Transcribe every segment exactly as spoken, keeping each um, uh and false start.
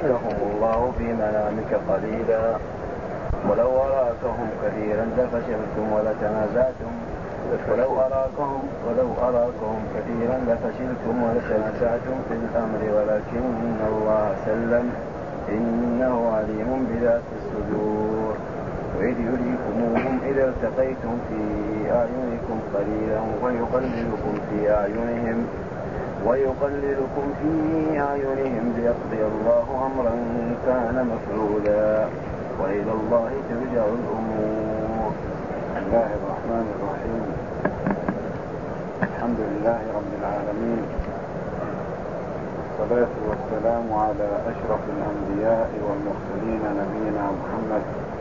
يريكهم الله في منامك قليلا ولو أراكهم كثيرا لفشلتم ولتنازعتم ولو أراكهم ولو أراكهم كثيرا لفشلتم ولتنازعتم في الأمر ولكن الله سلم إنه عليم بذات الصدور. وإذ يريكموهم إذا التقيتم في أعينكم قليلا ويقللكم في أعينهم ويقللكم في أعينهم ليقضي الله أمرا كان مفعولا وإلى الله ترجع الأمور. بسم الله الرحمن الرحيم. الحمد لله رب العالمين، والصلاة والسلام على أشرف الأنبياء والمرسلين نبينا محمد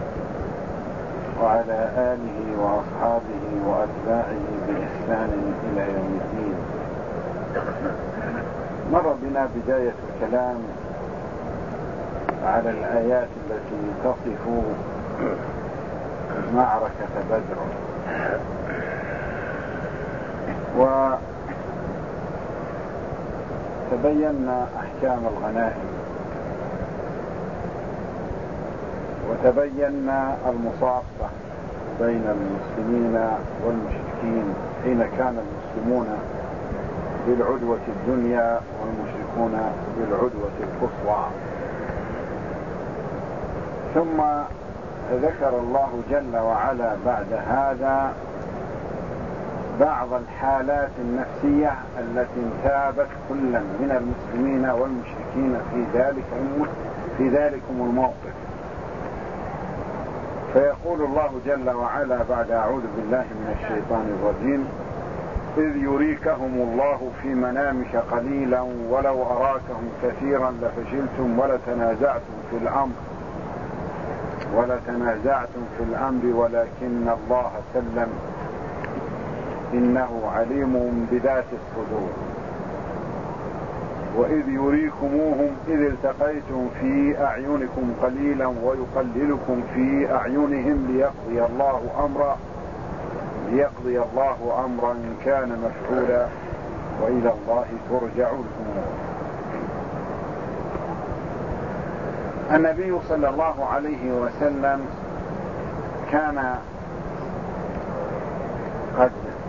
وعلى آله وأصحابه وأتباعه بإحسان إلى يوم الدين. مر بنا بداية الكلام على الآيات التي تصف معركة بدر، وتبينا أحكام الغنائم، وتبينا المصافة بين المسلمين والمشركين حين كان المسلمون بالعدوة الدنيا والمشركون بالعدوة القصوى. ثم ذكر الله جل وعلا بعد هذا بعض الحالات النفسية التي انتابت كلا من المسلمين والمشركين في ذلك في ذلكم الموقف. فيقول الله جل وعلا بعد أعوذ بالله من الشيطان الرجيم: إذ يريكهم الله في منامك قليلا ولو أراكهم كثيرا لفشلتم ولتنازعتم في الأمر ولتنازعتم في الأمر ولكن الله سلم إنه عليم بذات الصدور. وإذ يريكموهم إذ التقيتم في أعينكم قليلا ويقللكم في أعينهم ليقضي الله أمرا ليقضي الله أمرا كان مفعولا وإلى الله ترجع الأمور. النبي صلى الله عليه وسلم كان قد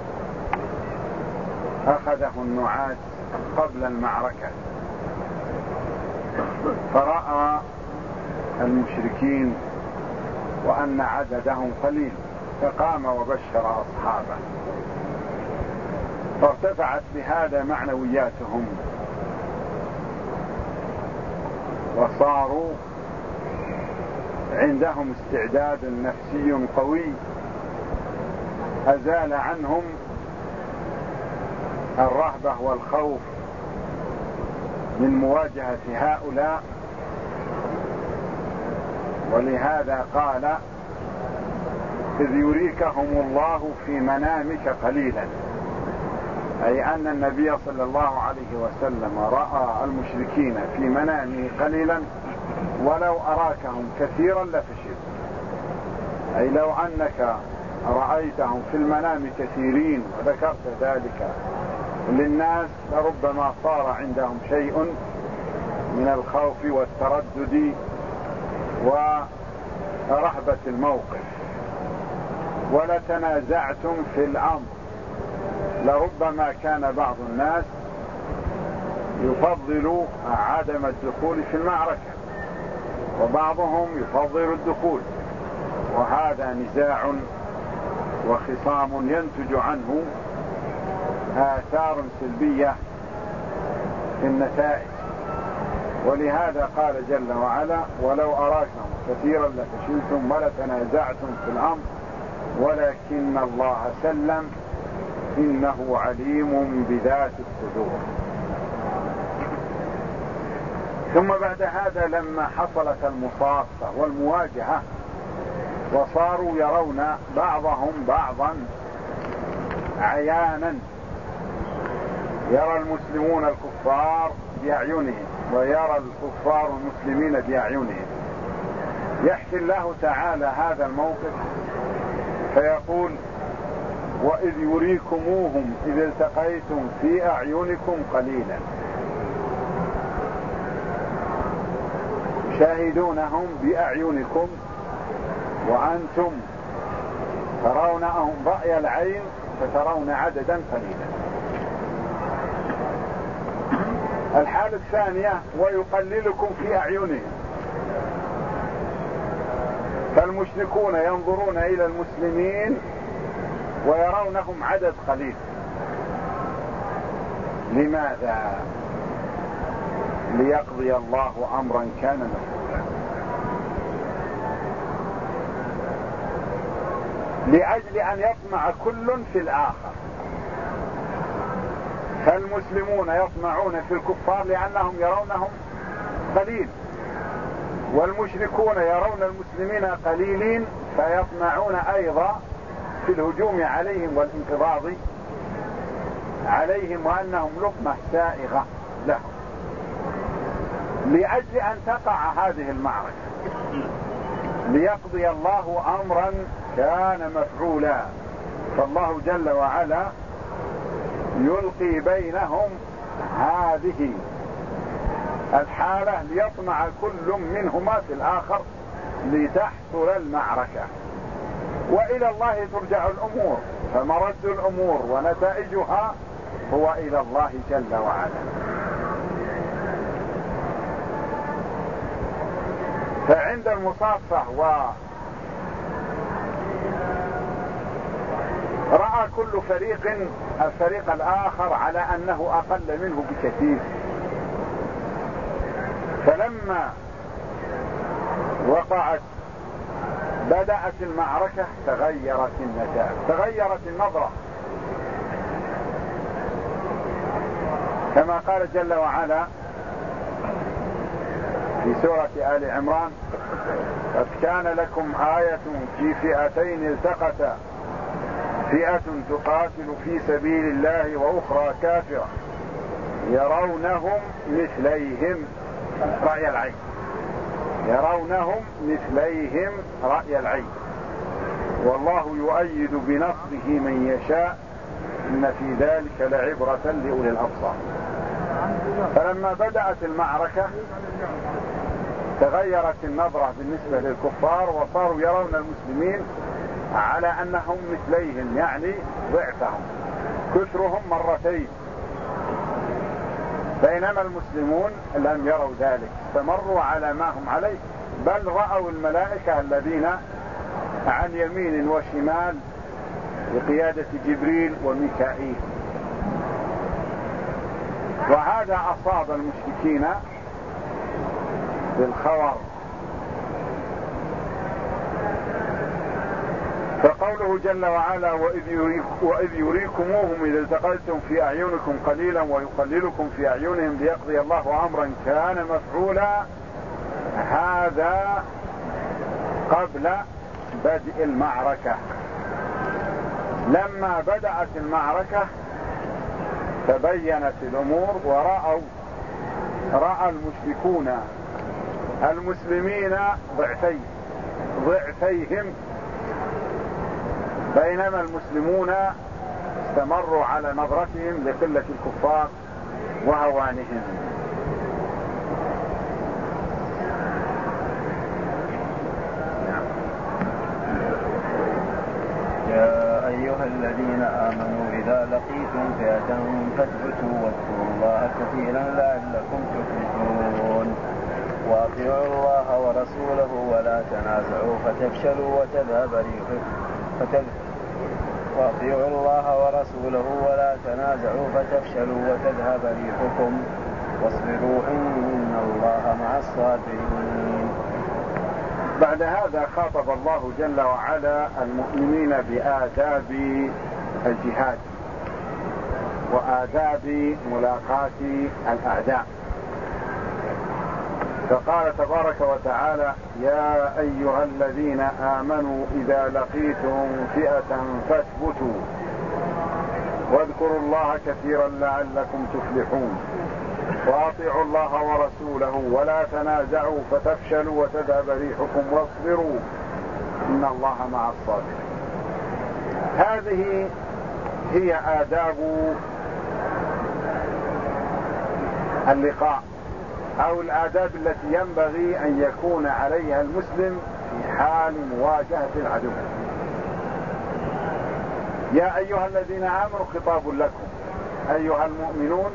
أخذه النعاس قبل المعركة، فرأى المشركين وأن عددهم قليل، فقام وبشر أصحابه، فارتفعت بهذا معنوياتهم وصاروا عندهم استعداد نفسي قوي أزال عنهم الرهبة والخوف من مواجهة هؤلاء. ولهذا قال: إذ يريكهم الله في منامك قليلا، أي أن النبي صلى الله عليه وسلم رأى المشركين في منامه قليلا ولو أراكهم كثيرا لفشلت، أي لو أنك رأيتهم في المنام كثيرين وذكرت ذلك للناس لربما صار عندهم شيء من الخوف والتردد ورهبة الموقف. ولتنازعتم في الأمر، لربما كان بعض الناس يفضل عدم الدخول في المعركة وبعضهم يفضل الدخول، وهذا نزاع وخصام ينتج عنه آثار سلبية في النتائج. ولهذا قال جل وعلا: ولو أراكم كثيرا لفشلتم ولتنازعتم في الأمر ولكن الله سلم إنه عليم بذات الصدور. ثم بعد هذا لما حصلت المصافة والمواجهة وصاروا يرون بعضهم بعضا عيانا، يرى المسلمون الكفار بأعينهم ويرى الكفار المسلمين بأعينهم، يحكي الله تعالى هذا الموقف فيقول: وإذ يريكموهم إذ التقيتم في أعينكم قليلا. تشاهدونهم بأعينكم وأنتم ترونهم رأي العين فترون عددا قليلا. الحالة الثانية ويقللكم في أعينهم، فالمشركون ينظرون إلى المسلمين ويرونهم عدد قليل. لماذا؟ ليقضي الله أمرا كان مفعولا، لأجل أن يطمع كل في الآخر. فالمسلمون يطمعون في الكفار لأنهم يرونهم قليل، والمشركون يرون المسلمين قليلين فيطمعون أيضا في الهجوم عليهم والانقضاض عليهم وأنهم لقمة سائغة لهم. لأجل أن تقع هذه المعركة ليقضي الله أمرا كان مفعولا، فالله جل وعلا يلقي بينهم هذه الحالة ليطمع كل منهما في الآخر لتحصل المعركة. وإلى الله ترجع الأمور، فمرد الأمور ونتائجها هو إلى الله جل وعلا. فعند المصافة ورأى كل فريق الفريق الآخر على أنه أقل منه بكثير، فلما وقعت بدأت المعركة تغيرت النتائج، تغيرت النظرة، كما قال جل وعلا في سورة آل عمران: قد كان لكم آية في فئتين التقتا فئة تقاتل في سبيل الله وأخرى كافرة يرونهم مثليهم رأي العين، يرونهم مثليهم رأي العين والله يؤيد بنصره من يشاء إن في ذلك لعبرة لأولي الأبصار. فلما بدأت المعركة تغيرت النظرة بالنسبة للكفار وصاروا يرون المسلمين على أنهم مثليهم، يعني ضعفهم، كثرهم مرتين، بينما المسلمون لم يروا ذلك، استمروا على ما هم عليه، بل رأوا الملائكة الذين عن يمين وشمال بقيادة جبريل وميكائيل. وهذا أصاب المشركين بالخور. فقوله جل وعلا: وإذ, يريك وإذ يريكموهم إذا التقيتم في أعينكم قليلا ويقللكم في أعينهم ليقضي الله أمرا كان مفعولا، هذا قبل بدء المعركة. لما بدأت المعركة تبينت الأمور ورأوا رأى المشركون المسلمين ضعفي ضعفيهم، بينما المسلمون استمروا على نظرتهم لقلة الكفار وهوانهم. يا أيها الذين آمنوا إذا لقيتم فئة فاثبتوا واذكروا الله كثيرا لعلكم تفلحون وأطيعوا الله ورسوله ولا تنازعوا فتفشلوا وتذهب ريحكم وأطيعوا الله ورسوله ولا تنازعوا فتفشلوا وتذهب ريحكم واصبروا إن الله مع الصابرين. بعد هذا خاطب الله جل وعلا المؤمنين بآداب الجهاد وآداب ملاقاة الأعداء، فقال تبارك وتعالى: يا أيها الذين آمنوا إذا لقيتم فئة فاثبتوا واذكروا الله كثيرا لعلكم تفلحون وأطيعوا الله ورسوله ولا تنازعوا فتفشلوا وتذهب ريحكم واصبروا إن الله مع الصابرين. هذه هي آداب اللقاء أو الآداب التي ينبغي أن يكون عليها المسلم في حال مواجهة العدو. يا أيها الذين آمنوا خطاب لكم أيها المؤمنون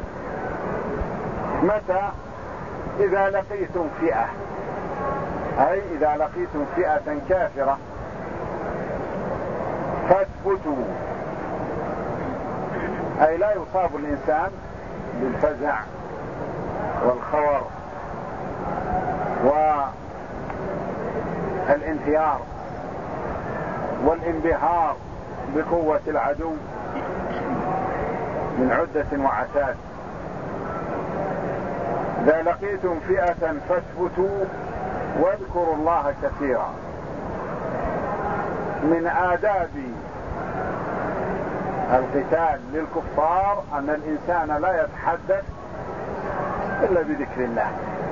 متى إذا لقيتم فئة، أي إذا لقيتم فئة كافرة فاثبتوا، أي لا يصاب الإنسان بالفزع والخور والانهيار والانبهار بقوة العدو من عدة وعتاد. إذا لقيتم فئة فاثبتوا واذكروا الله كثيرا. من آداب القتال للكفار أن الإنسان لا يتحدث إلا بذكر الله.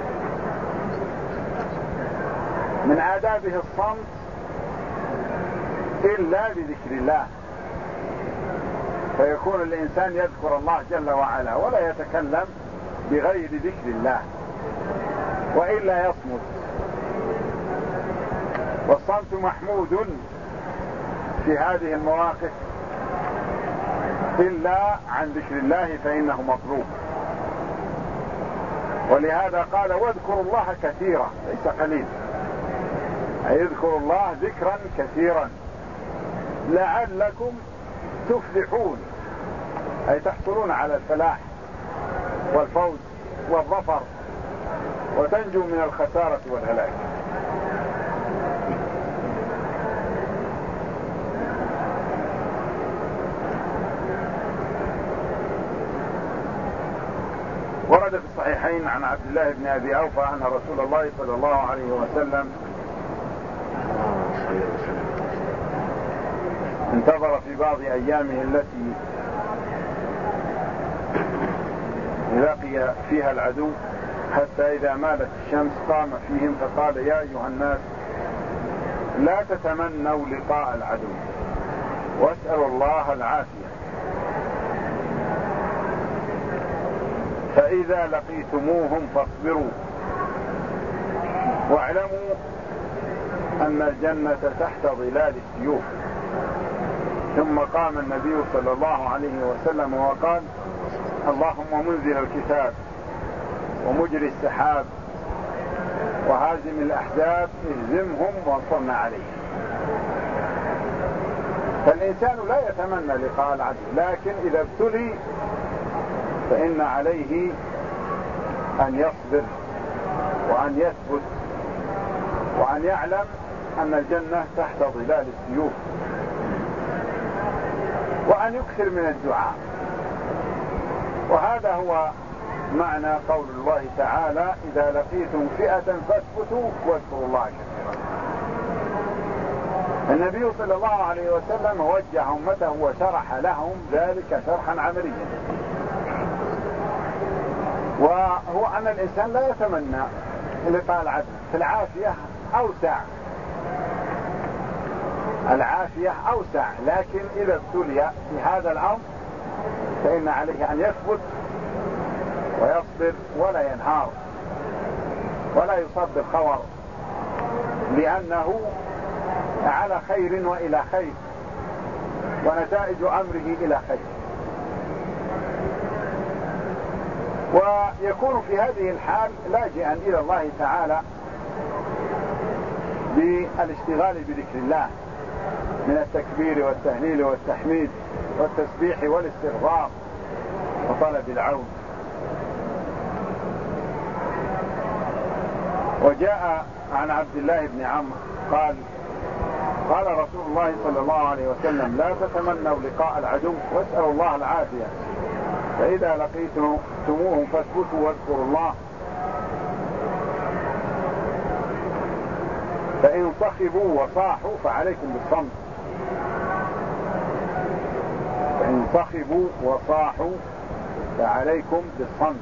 من آدابه الصمت إلا بذكر الله، فيكون الإنسان يذكر الله جل وعلا ولا يتكلم بغير ذكر الله، وإلا يصمت. والصمت محمود في هذه المواقف إلا عن ذكر الله فإنه مطلوب. ولهذا قال واذكروا الله كثيرا، ليس قليل، أي اذكروا الله ذكرا كثيرا لعلكم تفلحون، أي تحصلون على الفلاح والفوز والظفر وتنجو من الخسارة والهلاك. ورد في الصحيحين عن عبد الله بن أبي أوفى أن رسول الله صلى الله عليه وسلم انتظر في بعض أيامه التي لقي فيها العدو حتى إذا مالت الشمس قام فيهم فقال يا أيها الناس لا تتمنوا لقاء العدو واسألوا الله العافية، فإذا لقيتموهم فاصبروا واعلموا أن الجنة تحت ظلال السيوف. ثم قام النبي صلى الله عليه وسلم وقال اللهم منزل الكتاب ومجري السحاب وهازم الأحزاب اهزمهم وانصرنا عليهم. فالإنسان لا يتمنى لقاء العدو، لكن إذا ابتلي فإن عليه أن يصبر وأن يثبت وأن يعلم أن الجنة تحت ظلال السيوف، وأن يكثر من الدعاء. وهذا هو معنى قول الله تعالى إذا لقيتم فئة فاثبتوا واذكروا الله كثيرا. النبي صلى الله عليه وسلم وجه أمته وشرح لهم ذلك شرحا عمليا، وهو أن الإنسان لا يتمنى لقاء العدو، في العافية أوسع، العافية أوسع، لكن إذا ابتلي في هذا الأمر فإن عليه أن يثبت ويصبر ولا ينهار ولا يصاب بالخور، لأنه على خير وإلى خير ونتائج أمره إلى خير. ويكون في هذه الحال لاجئا إلى الله تعالى بالاشتغال بذكر الله من التكبير والتهليل والتحميد والتسبيح والاستغفار وطلب العون. وجاء عن عبد الله بن عمرو قال قال رسول الله صلى الله عليه وسلم لا تتمنوا لقاء العدو واسألوا الله العافية، فإذا لقيتموهم فاثبتوا واذكروا الله، فإن صخبوا وصاحوا فعليكم بالصمت. فإن صخبوا وصاحوا فعليكم بالصمت،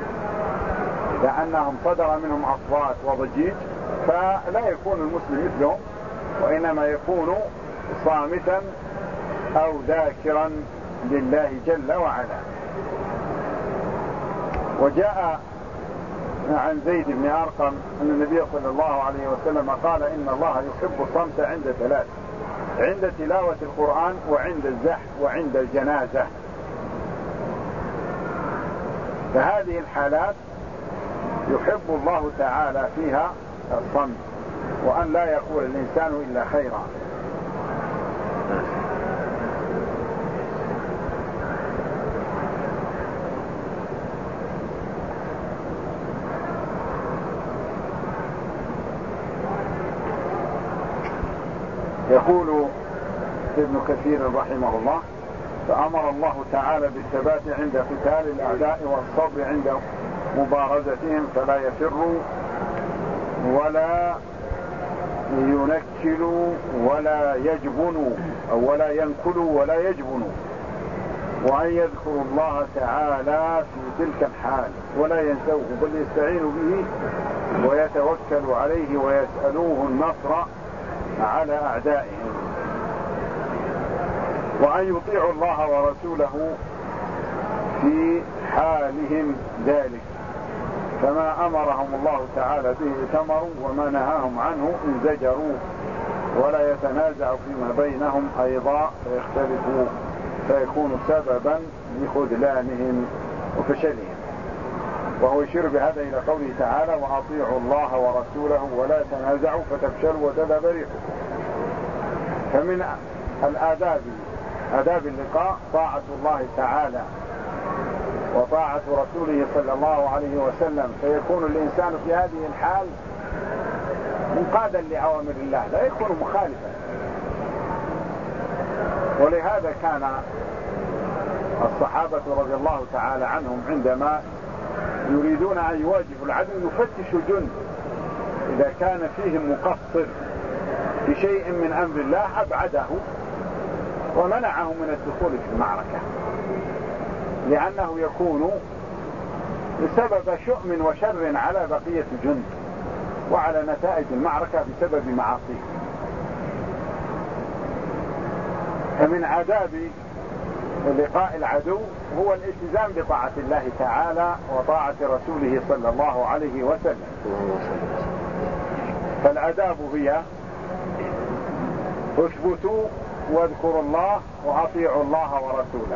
لأنهم صدر منهم أصوات وضجيج فلا يكون المسلم مثلهم، وإنما يكون صامتا أو ذاكرا لله جل وعلا. وجاء عن زيد بن أرقم أن النبي صلى الله عليه وسلم قال إن الله يحب الصمت عند ثلاث: عند تلاوة القرآن، وعند الزحف، وعند الجنازة. فهذه الحالات يحب الله تعالى فيها الصمت، وأن لا يقول الإنسان إلا خيرا. يقول ابن كثير رحمه الله: فأمر الله تعالى بالثبات عند قتال الأعداء والصبر عند مبارزتهم، فلا يفروا ولا ينكلوا ولا يجبنوا أو ولا ينكلوا ولا يجبنوا، وأن يذكروا الله تعالى في تلك الحال ولا ينسوه، بل يستعينوا به ويتوكلوا عليه ويسألوه النصر على أعدائهم، وأن يطيعوا الله ورسوله في حالهم ذلك، فما أمرهم الله تعالى به ثمروا، وما نهاهم عنه انزجروا، ولا يتنازعوا فيما بينهم أيضا فيختلفوا فيكون سببا لخذلانهم وفشلهم. وهو يشير بهذا إلى قوله تعالى: وأطيعوا الله ورسوله ولا تنازعوا فتفشلوا وتذهب ريحكم. فمن الآداب آداب اللقاء طاعة الله تعالى وطاعة رسوله صلى الله عليه وسلم، فيكون الإنسان في هذه الحال منقادا لأوامر الله، لا يكون مخالفا. ولهذا كان الصحابة رضي الله تعالى عنهم عندما يريدون أن يواجهوا العدو يفتشوا الجند، إذا كان فيهم مقصر في شيء من أمر الله أبعده ومنعه من الدخول في المعركة، لأنه يكون بسبب شؤم وشر على بقية الجند وعلى نتائج المعركة بسبب معاصيه. فمن عذاب لقاء العدو هو الالتزام بطاعة الله تعالى وطاعة رسوله صلى الله عليه وسلم. فالآداب هي: اثبتوا واذكروا الله وأطيعوا الله ورسوله.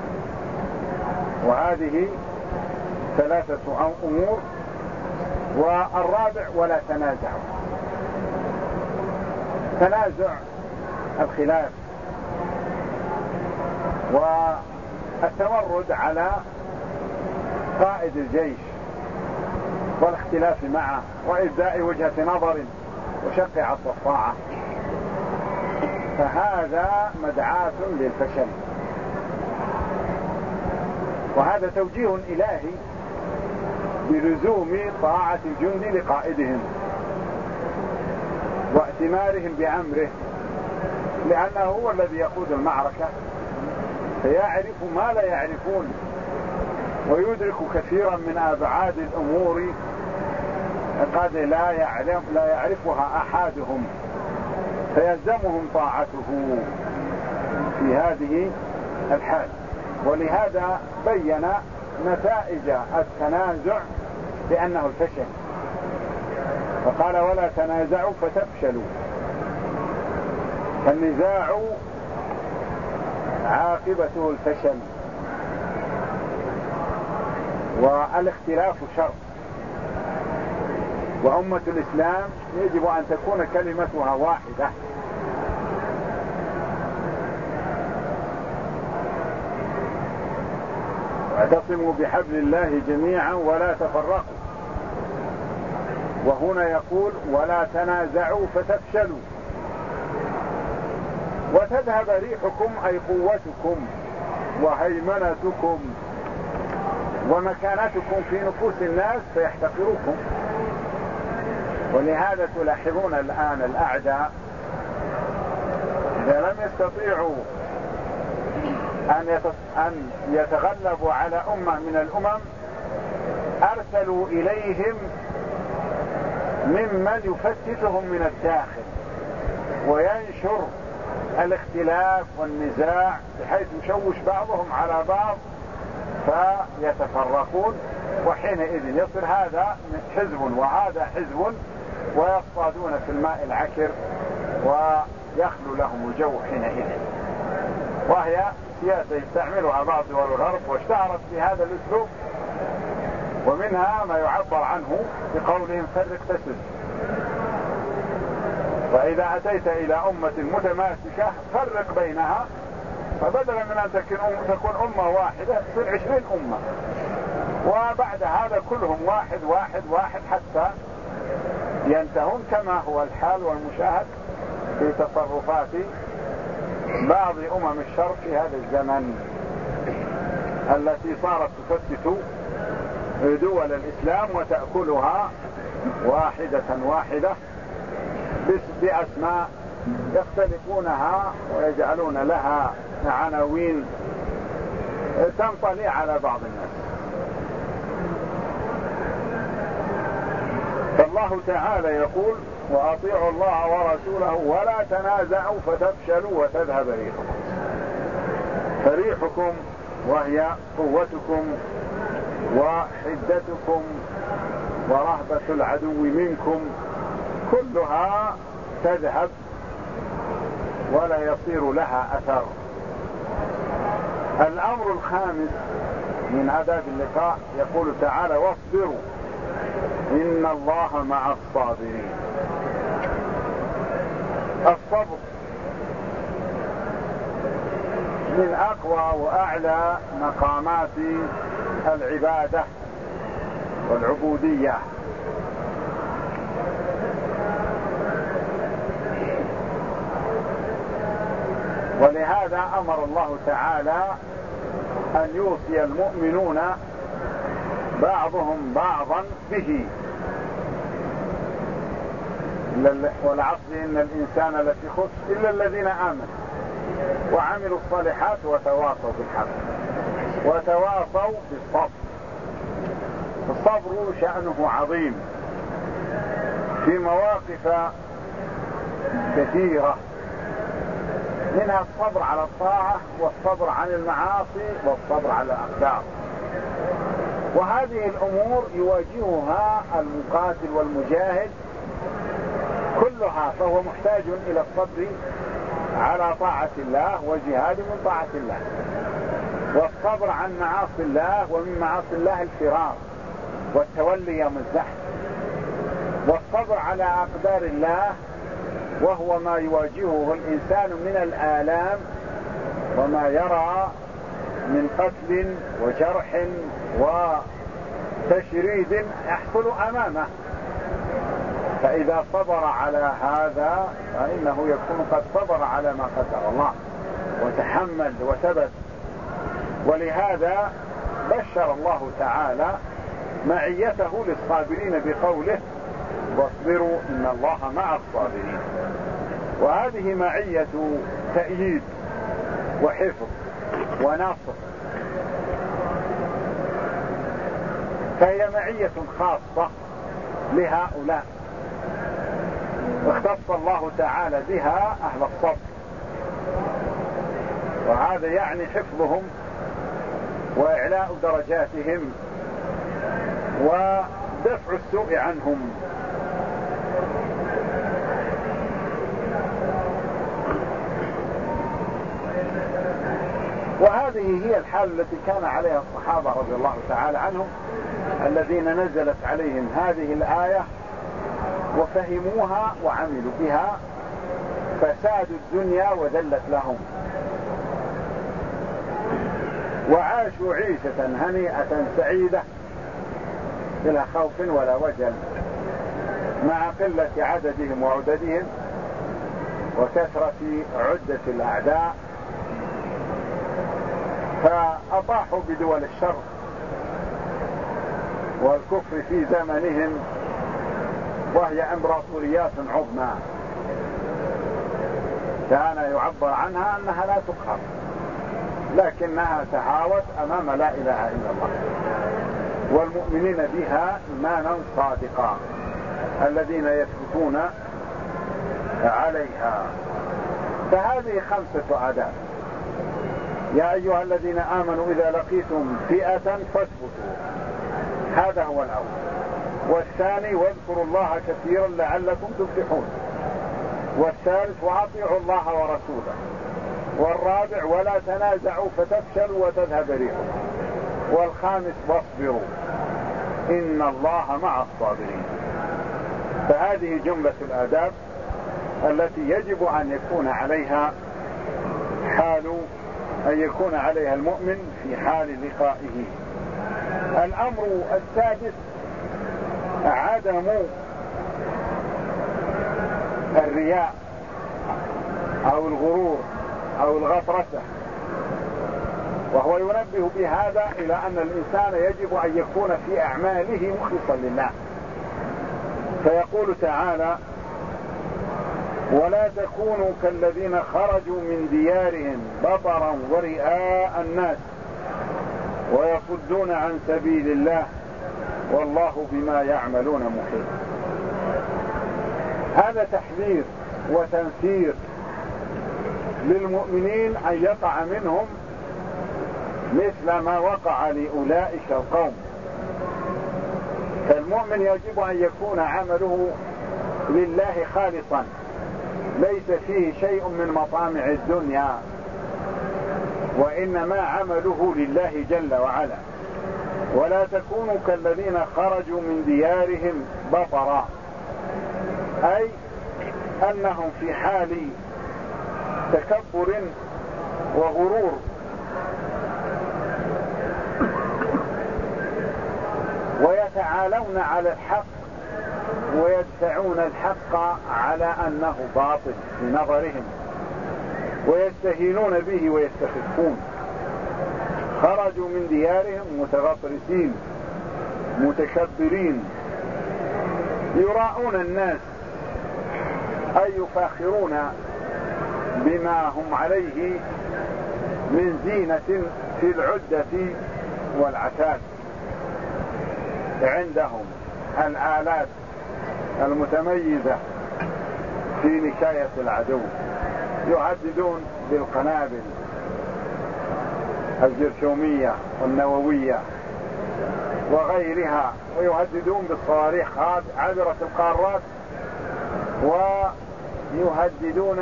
وهذه ثلاثة أمور. والرابع: ولا تنازعوا. تنازع الخلاف والتمرد على قائد الجيش والاختلاف معه وإبداء وجهة نظر وشق عصا الطاعة، فهذا مدعاة للفشل. وهذا توجيه إلهي بلزوم طاعة الجند لقائدهم وائتمارهم بأمره، لأنه هو الذي يقود المعركة، فيعرف ما لا يعرفون ويدرك كثيرا من أبعاد الأمور قد لا يعلم لا يعرفها أحدهم، فيلزمهم طاعته في هذه الحال. ولهذا بين نتائج التنازع بأنه الفشل، فقال: ولا تنازعوا فتفشلوا. فالنزاع عاقبته الفشل، والاختلاف شر، وأمة الإسلام يجب أن تكون كلمتها واحدة. واعتصموا بحبل الله جميعا ولا تفرقوا. وهنا يقول: ولا تنازعوا فتفشلوا وتذهب ريحكم، أي قوتكم وهيمنتكم ومكانتكم في نفوس الناس فيحتقروكم. ولهذا تلاحظون الآن الأعداء إذا لم يستطيعوا أن يتغلبوا على أمة من الأمم أرسلوا إليهم ممن يفتتهم من الداخل وينشر الاختلاف والنزاع بحيث يشوش بعضهم على بعض فيتفرقون وحينئذ يصير هذا حزب وهذا حزب ويصطادون في الماء العكر ويخلو لهم الجو حينئذ. وهي سياسة يستعملها بعض دول الغرب واشتهرت بهذا الأسلوب، ومنها ما يعبر عنه بقولهم فرق تسد. فإذا أتيت إلى أمة متماسكة فرق بينها، فبدلا من أن تكون أمة واحدة تصير عشرين أمة، وبعد هذا كلهم واحد واحد واحد حتى ينتهون، كما هو الحال والمشاهد في تصرفات بعض أمم الشرق في هذا الزمن التي صارت تفتت دول الإسلام وتأكلها واحدة واحدة بأسماء يختلفونها ويجعلون لها عناوين تنطلي على بعض الناس. فالله تعالى يقول: وأطيعوا الله ورسوله ولا تنازعوا فتفشلوا وتذهب ريحكم. فريحكم وهي قوتكم وحدتكم ورهبة العدو منكم كلها تذهب ولا يصير لها أثر. الأمر الخامس من آداب اللقاء يقول تعالى: واصبروا إن الله مع الصابرين. الصبر من أقوى وأعلى مقامات العبادة والعبودية، ولهذا أمر الله تعالى أن يوصي المؤمنون بعضهم بعضا به. والعصر إن الإنسان لفي خسر إلا الذين آمنوا وعملوا الصالحات وتواصوا بالحق وتواصوا بالصبر. الصبر شأنه عظيم في مواقف كثيرة، منها الصبر على الطاعة والصبر عن المعاصي والصبر على الأقدار. وهذه الأمور يواجهها المقاتل والمجاهد كلها، فهو محتاج إلى الصبر على طاعة الله والجهاد من طاعة الله، والصبر عن معاصي الله ومن معاصي الله الفرار والتولي يوم الزحف، والصبر على أقدار الله وهو ما يواجهه الإنسان من الآلام وما يرى من قتل وجرح وتشريد يحصل أمامه. فإذا صبر على هذا فإنه يكون قد صبر على ما قدر الله وتحمل وثبت. ولهذا بشر الله تعالى معيته للصابرين بقوله: واصبروا إن الله مع الصابرين. وهذه معية تأييد وحفظ ونصر، فهي معية خاصة لهؤلاء اختص الله تعالى بها أهل الصبر، وهذا يعني حفظهم وإعلاء درجاتهم ودفع السوء عنهم. وهذه هي الحال التي كان عليها الصحابة رضي الله تعالى عنهم الذين نزلت عليهم هذه الآية وفهموها وعملوا بها فسادوا الدنيا وذلت لهم، وعاشوا عيشة هنيئة سعيدة بلا خوف ولا وجل، مع قلة عددهم وعددهم وكثرة عدة الأعداء. فأطاحوا بدول الشر والكفر في زمنهم، وهي امبراطوريات عظمى كان يعبر عنها أنها لا تقهر، لكنها تهاوت أمام لا إله إلا الله، والمؤمنين بها إيمانا صادقا الذين يثبتون عليها. فهذه خمسة آداب: يا أيها الذين آمنوا إذا لقيتم فئة فاثبتوا هذا هو الأول. والثاني واذكروا الله كثيرا لعلكم تفلحون. والثالث وأطيعوا الله ورسوله. والرابع ولا تنازعوا فتفشلوا وتذهب ريحكم. والخامس واصبروا إن الله مع الصابرين. فهذه جملة الآداب التي يجب أن يكون عليها حال أن يكون عليها المؤمن في حال لقائه. الأمر السادس عدم الرياء أو الغرور أو الغطرسة، وهو ينبه بهذا إلى أن الإنسان يجب أن يكون في أعماله مخلصا لله. فيقول تعالى ولا تكونوا كالذين خرجوا من ديارهم بطرا ورئاء الناس ويصدون عن سبيل الله والله بما يعملون محيط. هذا تحذير وتنفير للمؤمنين أن يقع منهم مثل ما وقع لأولئك القوم. فالمؤمن يجب أن يكون عمله لله خالصا، ليس فيه شيء من مطامع الدنيا، وإنما عمله لله جل وعلا. ولا تكونوا كالذين خرجوا من ديارهم بطرا، أي أنهم في حال تكبر وغرور ويتعالون على الحق ويدفعون الحق على أنه باطل في نظرهم ويستهينون به ويستخفون. خرجوا من ديارهم متغطرسين متكبرين يراؤون الناس، أي يفاخرون بما هم عليه من زينة في العدة والعتاد. عندهم الآلات المتميزة في نكاية العدو، يهددون بالقنابل الجرثومية والنووية وغيرها، ويهددون بالصواريخ عبرة القارات، ويهددون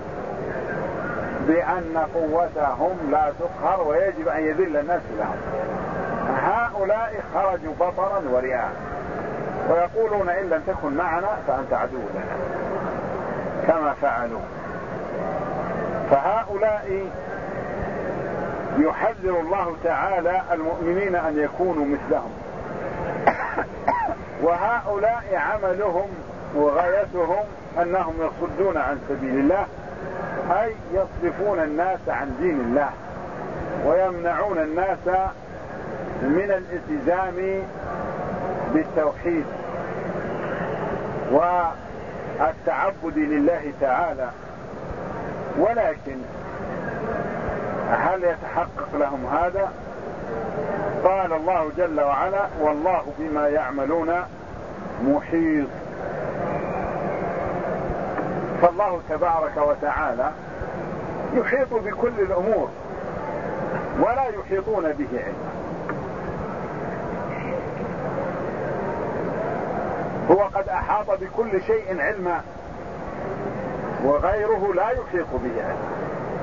بأن قوتهم لا تقهر ويجب أن يذل الناس لهم. هؤلاء خرجوا بطرا ورئاء ويقولون إن لم تكن معنا فأنت عدو لنا كما فعلوا. فهؤلاء يحذر الله تعالى المؤمنين أن يكونوا مثلهم. وهؤلاء عملهم وغايتهم أنهم يصدون عن سبيل الله، أي يصرفون الناس عن دين الله ويمنعون الناس من الالتزام بالتوحيد والتعبد لله تعالى. ولكن هل يتحقق لهم هذا؟ قال الله جل وعلا والله بما يعملون محيط. فالله تبارك وتعالى يحيط بكل الأمور ولا يحيطون به علما. هو قد أحاط بكل شيء علما وغيره لا يحيط به علما.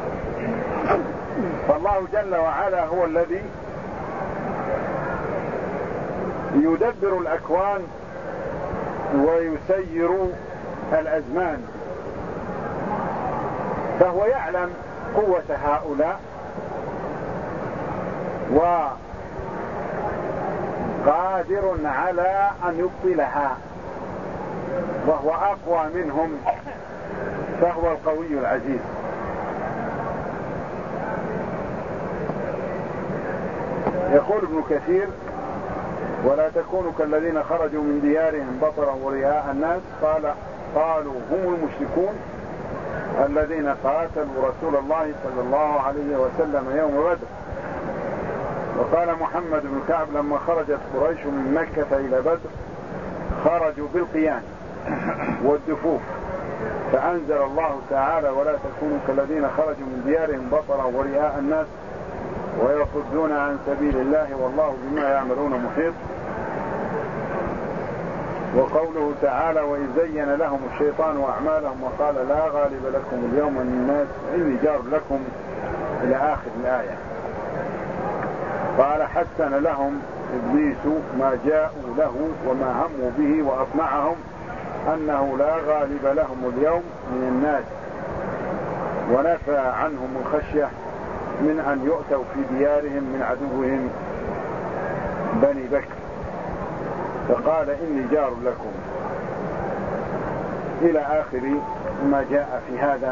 فالله جل وعلا هو الذي يدبر الأكوان ويسير الأزمان، فهو يعلم قوة هؤلاء وقادر على أن يبطلها، وهو أقوى منهم، فهو القوي العزيز. يقول ابن كثير ولا تكونوا كالذين خرجوا من ديارهم بطرا ورئاء الناس، قال قالوا هم المشركون الذين قاتلوا رسول الله صلى الله عليه وسلم يوم بدر. وقال محمد بن كعب لما خرجت قريش من مكة إلى بدر خرجوا بالقيان والدفوف، فأنزل الله تعالى ولا تكونوا كالذين خرجوا من ديارهم بطرا ورئاء الناس ويصدون عن سبيل الله والله بما يعملون محيط. وقوله تعالى وإذ زين لهم الشيطان أعمالهم وقال لا غالب لكم اليوم من الناس إني جار لكم إلى آخر الآية. قال حسن لهم إبليس ما جاءوا له وما هموا به وأطمعهم أنه لا غالب لهم اليوم من الناس، ونفى عنهم الخشية من أن يؤتوا في ديارهم من عدوهم بني بكر، فقال إني جار لكم إلى آخر ما جاء في هذا.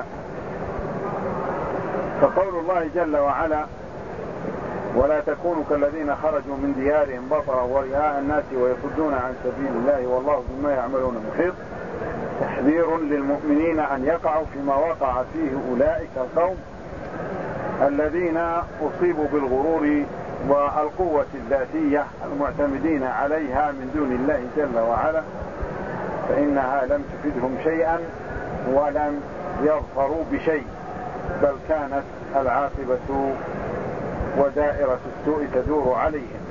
فقول الله جل وعلا ولا تكونوا كالذين خرجوا من ديارهم بطرا ورئاء الناس ويصدون عن سبيل الله والله بما يعملون محيط، تحذير للمؤمنين أن يقعوا فيما وقع فيه أولئك القوم الذين أصيبوا بالغرور والقوة الذاتية المعتمدين عليها من دون الله جل وعلا، فإنها لم تفدهم شيئا ولم يظفروا بشيء، بل كانت العاقبة ودائرة السوء تدور عليهم.